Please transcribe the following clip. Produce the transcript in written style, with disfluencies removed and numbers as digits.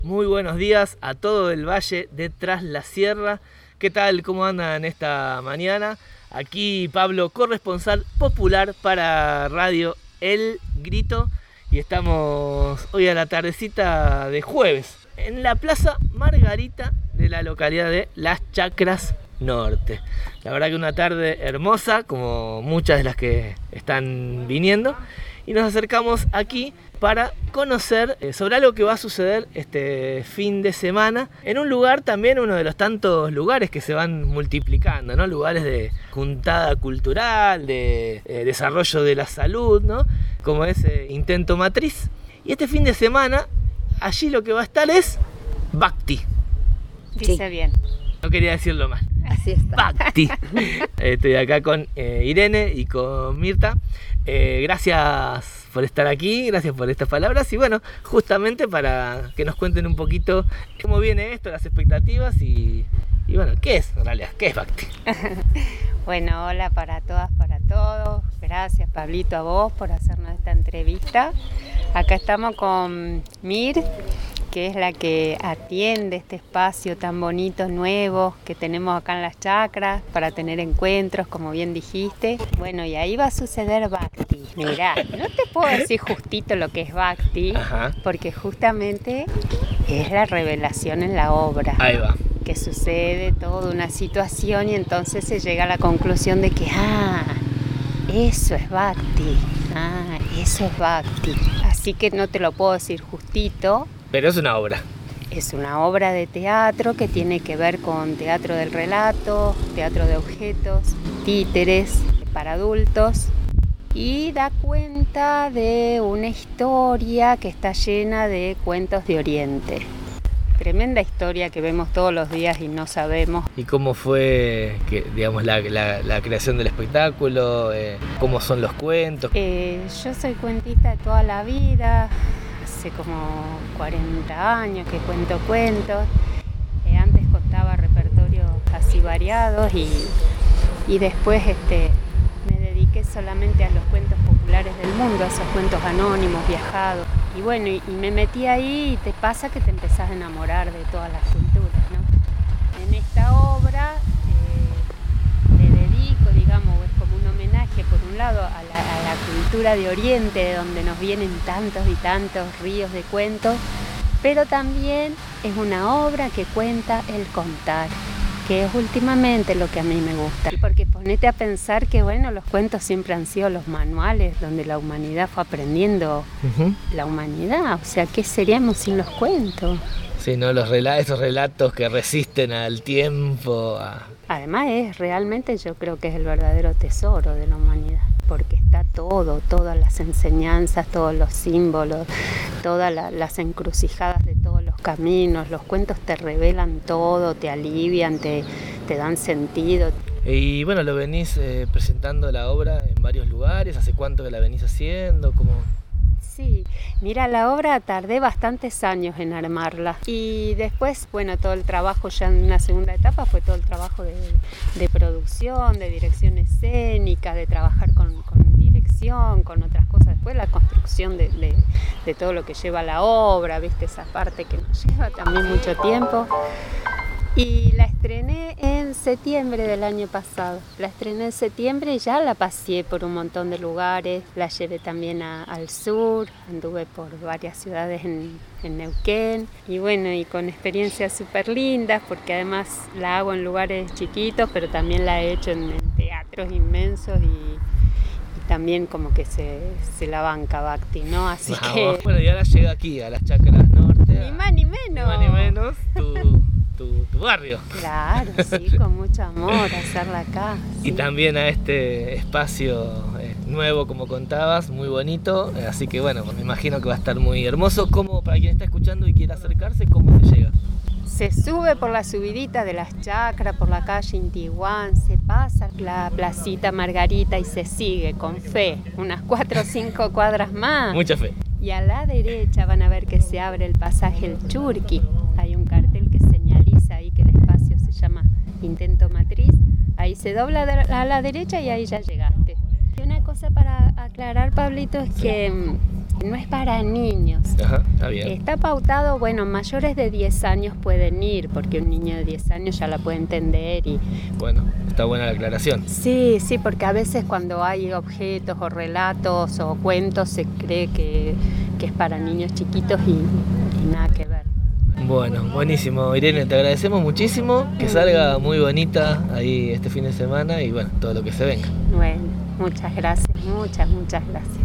Muy buenos días a todo el valle de Tras la Sierra. ¿Qué tal? ¿Cómo andan esta mañana? Aquí Pablo, corresponsal popular para Radio El Grito. Y estamos hoy a la tardecita de jueves en la Plaza Margarita de la localidad de Las Chacras Norte. La verdad que una tarde hermosa, como muchas de las que están viniendo. Y nos acercamos aquí para conocer sobre algo que va a suceder este fin de semana en un lugar también, uno de los tantos lugares que se van multiplicando, ¿no? Lugares de juntada cultural, de desarrollo de la salud, ¿no? Como es Intento Matriz. Y este fin de semana allí lo que va a estar es Bhakti. Dice bien. No quería decirlo mal. Así está. Bhakti. Estoy acá con Irene y con Mirta. Gracias por estar aquí, gracias por estas palabras y bueno, justamente para que nos cuenten un poquito cómo viene esto, las expectativas y bueno, ¿qué es en realidad? ¿Qué es Bhakti? Bueno, hola para todas, para todos. Gracias, Pablito, a vos por hacernos esta entrevista. Acá estamos con Mir, que es la que atiende este espacio tan bonito, nuevo, que tenemos acá en Las Chacras, para tener encuentros, como bien dijiste. Bueno, y ahí va a suceder Bhakti. Mirá, no te puedo decir justito lo que es Bhakti, porque justamente es la revelación en la obra. Ahí va. Que sucede toda una situación y entonces se llega a la conclusión de que, eso es Bhakti, eso es Bhakti. Así que no te lo puedo decir justito. Pero es una obra. Es una obra de teatro que tiene que ver con teatro del relato, teatro de objetos, títeres para adultos y da cuenta de una historia que está llena de cuentos de Oriente. Tremenda historia que vemos todos los días y no sabemos. ¿Y cómo fue digamos, la creación del espectáculo? ¿Cómo son los cuentos? Yo soy cuentista de toda la vida. Hace como 40 años que cuento cuentos. Antes contaba repertorios así variados y después me dediqué solamente a los cuentos populares del mundo, a esos cuentos anónimos, viajados. Y bueno, y me metí ahí y te pasa que te empezás a enamorar de todas las culturas, ¿no? En esta obra le dedico, digamos, es como un homenaje por un lado a la cultura de Oriente, de donde nos vienen tantos y tantos ríos de cuentos, pero también es una obra que cuenta el contar, que es últimamente lo que a mí me gusta. Porque ponete a pensar que bueno, los cuentos siempre han sido los manuales donde la humanidad fue aprendiendo la humanidad, o sea, ¿qué seríamos sin los cuentos? Sí, ¿no? Esos relatos que resisten al tiempo. Además realmente yo creo que es el verdadero tesoro de la humanidad, porque está todas las enseñanzas, todos los símbolos, todas las encrucijadas de todos los caminos. Los cuentos te revelan todo, te alivian, te dan sentido. Y bueno, lo venís presentando la obra en varios lugares. ¿Hace cuánto que la venís haciendo? ¿Cómo? Sí, mira, la obra tardé bastantes años en armarla y después, bueno, todo el trabajo ya en una segunda etapa fue todo el trabajo de producción, de dirección escénica, de trabajar con dirección, con otras cosas. Después la construcción de todo lo que lleva la obra, viste, esa parte que nos lleva también mucho tiempo. Y la estrené en septiembre del año pasado. La estrené en septiembre y ya la paseé por un montón de lugares. La llevé también al sur, anduve por varias ciudades en Neuquén. Y bueno, y con experiencias súper lindas, porque además la hago en lugares chiquitos, pero también la he hecho en teatros inmensos y también como que se la banca Bhakti, ¿no? Así que... Bueno, y ahora llega aquí, a Las Chacras Norte. Ni más ni menos. Ni más ni menos, tu barrio. Claro, sí, con mucho amor hacerla acá. Sí. Y también a este espacio nuevo, como contabas, muy bonito. Así que bueno, me imagino que va a estar muy hermoso. ¿Cómo, para quien está escuchando y quiera acercarse, cómo se llega? Se sube por la subidita de Las Chacras, por la calle Intiguán, se pasa la placita Margarita y se sigue con fe, unas 4 o 5 cuadras más. Mucha fe. Y a la derecha van a ver que se abre el pasaje El Churqui. Hay un cartel que señaliza ahí que el espacio se llama Intento Matriz. Ahí se dobla a la derecha y ahí ya llegaste. Y una cosa para aclarar, Pablito, es que No es para niños. Ajá, está bien. Está pautado, bueno, mayores de 10 años pueden ir, porque un niño de 10 años ya la puede entender y... Bueno, está buena la aclaración. Sí, porque a veces cuando hay objetos o relatos o cuentos se cree que es para niños chiquitos y nada que ver. Bueno, buenísimo. Irene, te agradecemos muchísimo. Que salga muy bonita ahí este fin de semana y bueno, todo lo que se venga. Bueno, muchas gracias, muchas gracias.